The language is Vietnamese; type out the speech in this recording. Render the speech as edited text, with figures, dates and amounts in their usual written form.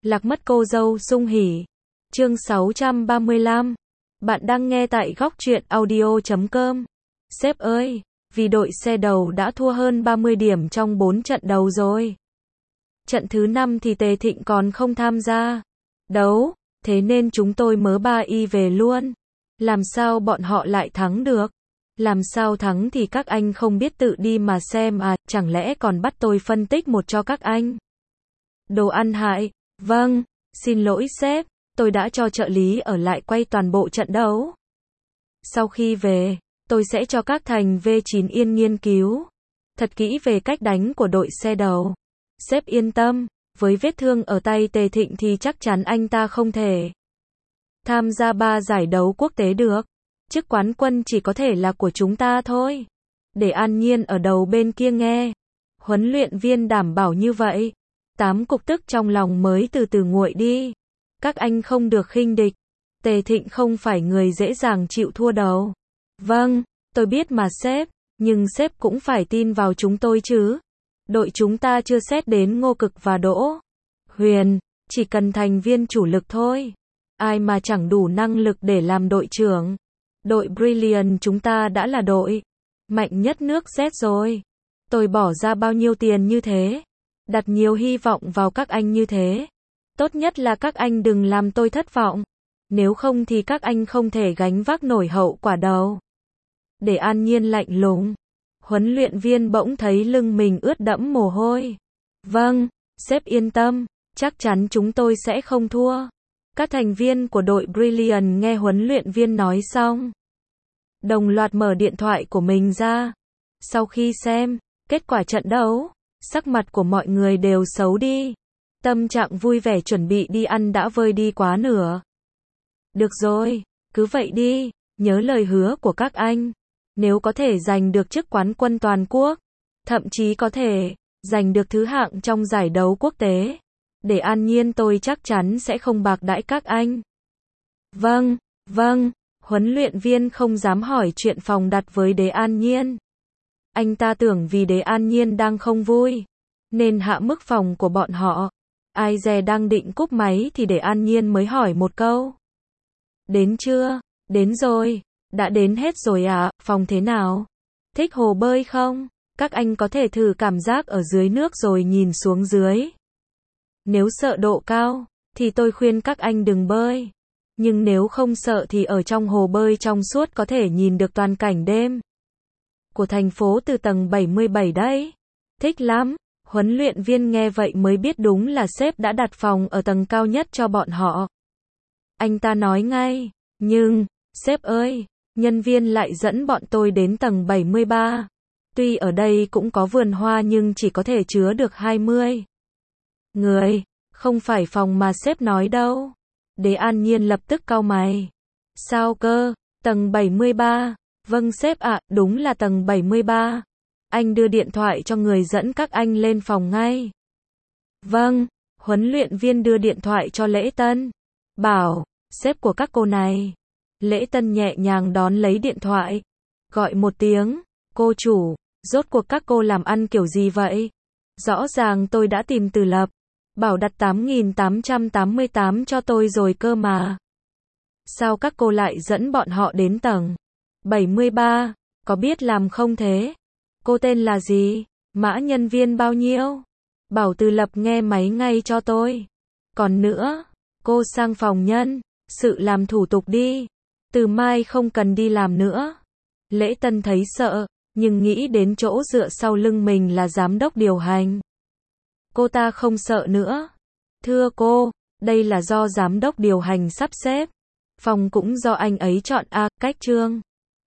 Lạc mất cô dâu sung hỉ. Chương 635. Bạn đang nghe tại góc truyện audio.com. Sếp ơi, vì đội xe đầu đã thua hơn 30 điểm trong 4 trận đầu rồi. Trận thứ 5 thì Tề Thịnh còn không tham gia đấu, thế nên chúng tôi mớ 3 y về luôn. Làm sao bọn họ lại thắng được? Làm sao thắng thì các anh không biết tự đi mà xem à, chẳng lẽ còn bắt tôi phân tích một cho các anh? Đồ ăn hại. Vâng, xin lỗi sếp, tôi đã cho trợ lý ở lại quay toàn bộ trận đấu. Sau khi về, tôi sẽ cho các thành V9 Yên nghiên cứu thật kỹ về cách đánh của đội xe đầu. Sếp yên tâm, với vết thương ở tay Tề Thịnh thì chắc chắn anh ta không thể tham gia 3 giải đấu quốc tế được. Chức quán quân chỉ có thể là của chúng ta thôi. Để an nhiên ở đầu bên kia nghe. Huấn luyện viên đảm bảo như vậy. 8 cục tức trong lòng mới từ từ nguội đi. Các anh không được khinh địch. Tề Thịnh không phải người dễ dàng chịu thua đâu. Vâng, tôi biết mà sếp, nhưng sếp cũng phải tin vào chúng tôi chứ. Đội chúng ta chưa xét đến Ngô Cực và Đỗ Huyền, chỉ cần thành viên chủ lực thôi. Ai mà chẳng đủ năng lực để làm đội trưởng. Đội Brilliant chúng ta đã là đội mạnh nhất nước Z rồi. Tôi bỏ ra bao nhiêu tiền như thế, đặt nhiều hy vọng vào các anh như thế. Tốt nhất là các anh đừng làm tôi thất vọng. Nếu không thì các anh không thể gánh vác nổi hậu quả đâu. Để an nhiên lạnh lùng. Huấn luyện viên bỗng thấy lưng mình ướt đẫm mồ hôi. Vâng, sếp yên tâm, chắc chắn chúng tôi sẽ không thua. Các thành viên của đội Brilliant nghe huấn luyện viên nói xong, đồng loạt mở điện thoại của mình ra. Sau khi xem kết quả trận đấu, sắc mặt của mọi người đều xấu đi. Tâm trạng vui vẻ chuẩn bị đi ăn đã vơi đi quá nửa. Được rồi, cứ vậy đi, nhớ lời hứa của các anh. Nếu có thể giành được chức quán quân toàn quốc, thậm chí có thể giành được thứ hạng trong giải đấu quốc tế, để an nhiên tôi chắc chắn sẽ không bạc đãi các anh. Vâng, vâng, huấn luyện viên không dám hỏi chuyện phòng đặt với Đế An Nhiên. Anh ta tưởng vì Đế An Nhiên đang không vui, nên hạ mức phòng của bọn họ. Ai dè đang định cúp máy thì Đế An Nhiên mới hỏi một câu. Đến chưa? Đến rồi. Đã đến hết rồi à, phòng thế nào? Thích hồ bơi không? Các anh có thể thử cảm giác ở dưới nước rồi nhìn xuống dưới. Nếu sợ độ cao, thì tôi khuyên các anh đừng bơi. Nhưng nếu không sợ thì ở trong hồ bơi trong suốt có thể nhìn được toàn cảnh đêm của thành phố từ tầng 77 đấy. Thích lắm. Huấn luyện viên nghe vậy mới biết đúng là sếp đã đặt phòng ở tầng cao nhất cho bọn họ. Anh ta nói ngay, nhưng, sếp ơi, nhân viên lại dẫn bọn tôi đến tầng 73. Tuy ở đây cũng có vườn hoa nhưng chỉ có thể chứa được 20 người, không phải phòng mà sếp nói đâu. Đế An Nhiên lập tức cau mày. Sao cơ? Tầng 73? Vâng sếp ạ, đúng là tầng 73. Anh đưa điện thoại cho người dẫn các anh lên phòng ngay. Vâng, huấn luyện viên đưa điện thoại cho Lễ Tân. Bảo, sếp của các cô này. Lễ Tân nhẹ nhàng đón lấy điện thoại. Gọi một tiếng, cô chủ, rốt cuộc các cô làm ăn kiểu gì vậy? Rõ ràng tôi đã tìm Từ Lập. Bảo đặt 8.888 cho tôi rồi cơ mà. Sao các cô lại dẫn bọn họ đến tầng 73? Có biết làm không thế? Cô tên là gì? Mã nhân viên bao nhiêu? Bảo Từ Lập nghe máy ngay cho tôi. Còn nữa, cô sang phòng nhân sự làm thủ tục đi. Từ mai không cần đi làm nữa. Lễ Tân thấy sợ, nhưng nghĩ đến chỗ dựa sau lưng mình là giám đốc điều hành. Cô ta không sợ nữa. Thưa cô, đây là do giám đốc điều hành sắp xếp. Phòng cũng do anh ấy chọn cách Trương